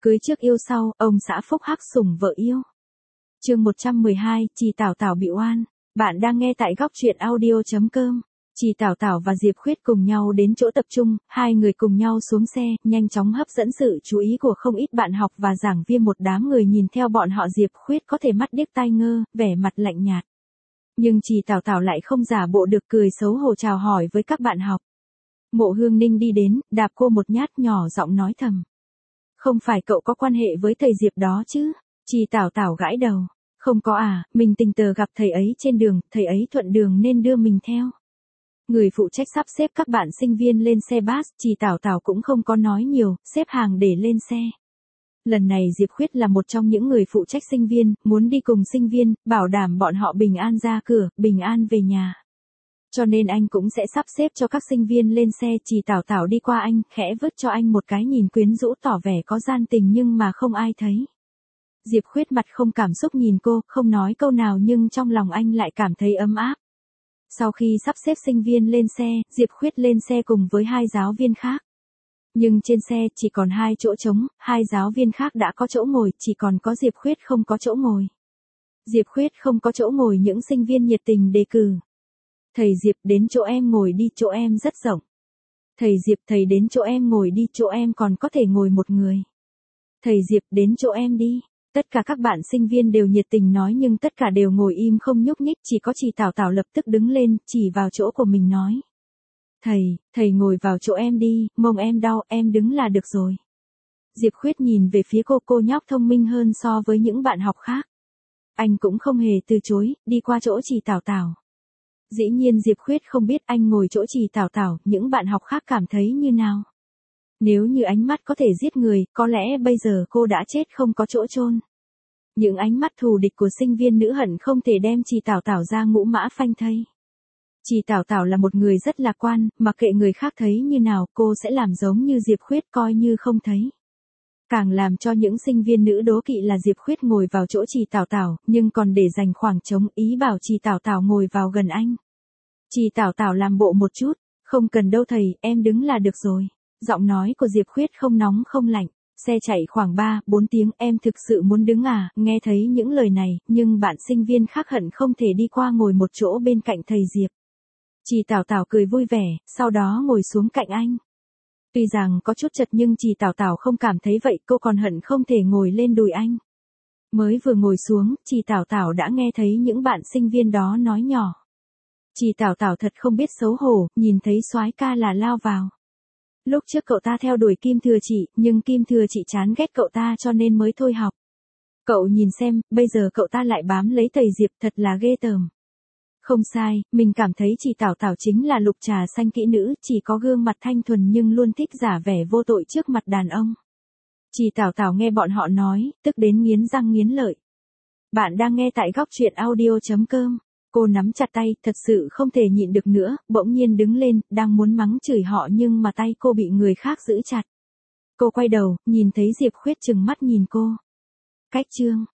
Cưới trước yêu sau, ông xã phúc hắc sủng vợ yêu. Chương 112, Trì Tảo Tảo bị oan. Bạn đang nghe tại góc truyện audio.com. Trì Tảo Tảo và Diệp Khuyết cùng nhau đến chỗ tập trung, hai người cùng nhau xuống xe, nhanh chóng hấp dẫn sự chú ý của không ít bạn học và giảng viên. Một đám người nhìn theo bọn họ. Diệp Khuyết có thể mắt điếc tai ngơ, vẻ mặt lạnh nhạt. Nhưng Trì Tảo Tảo lại không giả bộ được, cười xấu hổ chào hỏi với các bạn học. Mộ Hương Ninh đi đến, đạp cô một nhát, nhỏ giọng nói thầm. Không phải cậu có quan hệ với thầy Diệp đó chứ? Trì Tảo Tảo gãi đầu. Không có à, mình tình cờ gặp thầy ấy trên đường, thầy ấy thuận đường nên đưa mình theo. Người phụ trách sắp xếp các bạn sinh viên lên xe bus, Trì Tảo Tảo cũng không có nói nhiều, xếp hàng để lên xe. Lần này Diệp Khuyết là một trong những người phụ trách sinh viên, muốn đi cùng sinh viên, bảo đảm bọn họ bình an ra cửa, bình an về nhà. Cho nên anh cũng sẽ sắp xếp cho các sinh viên lên xe. Trì Tảo Tảo đi qua anh, khẽ vứt cho anh một cái nhìn quyến rũ tỏ vẻ có gian tình nhưng mà không ai thấy. Diệp Khuyết mặt không cảm xúc nhìn cô, không nói câu nào nhưng trong lòng anh lại cảm thấy ấm áp. Sau khi sắp xếp sinh viên lên xe, Diệp Khuyết lên xe cùng với hai giáo viên khác. Nhưng trên xe chỉ còn 2 chỗ trống, hai giáo viên khác đã có chỗ ngồi, chỉ còn có Diệp Khuyết không có chỗ ngồi. Diệp Khuyết không có chỗ ngồi, những sinh viên nhiệt tình đề cử. Thầy Diệp, đến chỗ em ngồi đi, chỗ em rất rộng. Thầy Diệp, thầy đến chỗ em ngồi đi, chỗ em còn có thể ngồi một người. Thầy Diệp, đến chỗ em đi. Tất cả các bạn sinh viên đều nhiệt tình nói nhưng tất cả đều ngồi im không nhúc nhích, chỉ có Trì Tảo Tảo lập tức đứng lên, chỉ vào chỗ của mình nói. Thầy ngồi vào chỗ em đi, mông em đau, em đứng là được rồi. Diệp Khuyết nhìn về phía cô nhóc thông minh hơn so với những bạn học khác. Anh cũng không hề từ chối, đi qua chỗ Trì Tảo Tảo. Dĩ nhiên Diệp Khuyết không biết anh ngồi chỗ Trì Tảo Tảo, những bạn học khác cảm thấy như nào. Nếu như ánh mắt có thể giết người, có lẽ bây giờ cô đã chết không có chỗ chôn. Những ánh mắt thù địch của sinh viên nữ hận không thể đem Trì Tảo Tảo ra ngũ mã phanh thây. Trì Tảo Tảo là một người rất lạc quan, mặc kệ người khác thấy như nào, cô sẽ làm giống như Diệp Khuyết coi như không thấy. Càng làm cho những sinh viên nữ đố kỵ là Diệp Khuyết ngồi vào chỗ Trì Tảo Tảo, nhưng còn để dành khoảng trống, ý bảo Trì Tảo Tảo ngồi vào gần anh. Trì Tảo Tảo làm bộ một chút, không cần đâu thầy, em đứng là được rồi. Giọng nói của Diệp Khuyết không nóng không lạnh. Xe chạy khoảng 3-4 tiếng, em thực sự muốn đứng à? Nghe thấy những lời này, nhưng bạn sinh viên khác hận không thể đi qua ngồi một chỗ bên cạnh thầy Diệp. Trì Tảo Tảo cười vui vẻ, sau đó ngồi xuống cạnh anh. Tuy rằng có chút chật nhưng Trì Tảo Tảo không cảm thấy vậy, cô còn hận không thể ngồi lên đùi anh. Mới vừa ngồi xuống, Trì Tảo Tảo đã nghe thấy những bạn sinh viên đó nói nhỏ. Trì Tảo Tảo thật không biết xấu hổ, nhìn thấy soái ca là lao vào. Lúc trước cậu ta theo đuổi Kim Thừa Chỉ, nhưng Kim Thừa Chỉ chán ghét cậu ta cho nên mới thôi học. Cậu nhìn xem, bây giờ cậu ta lại bám lấy thầy Diệp, thật là ghê tởm. Không sai, mình cảm thấy Trì Tảo Tảo chính là lục trà xanh kỹ nữ, chỉ có gương mặt thanh thuần nhưng luôn thích giả vẻ vô tội trước mặt đàn ông. Trì Tảo Tảo nghe bọn họ nói, tức đến nghiến răng nghiến lợi. Bạn đang nghe tại góc truyện audio.com. Cô nắm chặt tay, thật sự không thể nhịn được nữa, bỗng nhiên đứng lên, đang muốn mắng chửi họ nhưng mà tay cô bị người khác giữ chặt. Cô quay đầu, nhìn thấy Diệp Khuyết trừng mắt nhìn cô. Cách chương.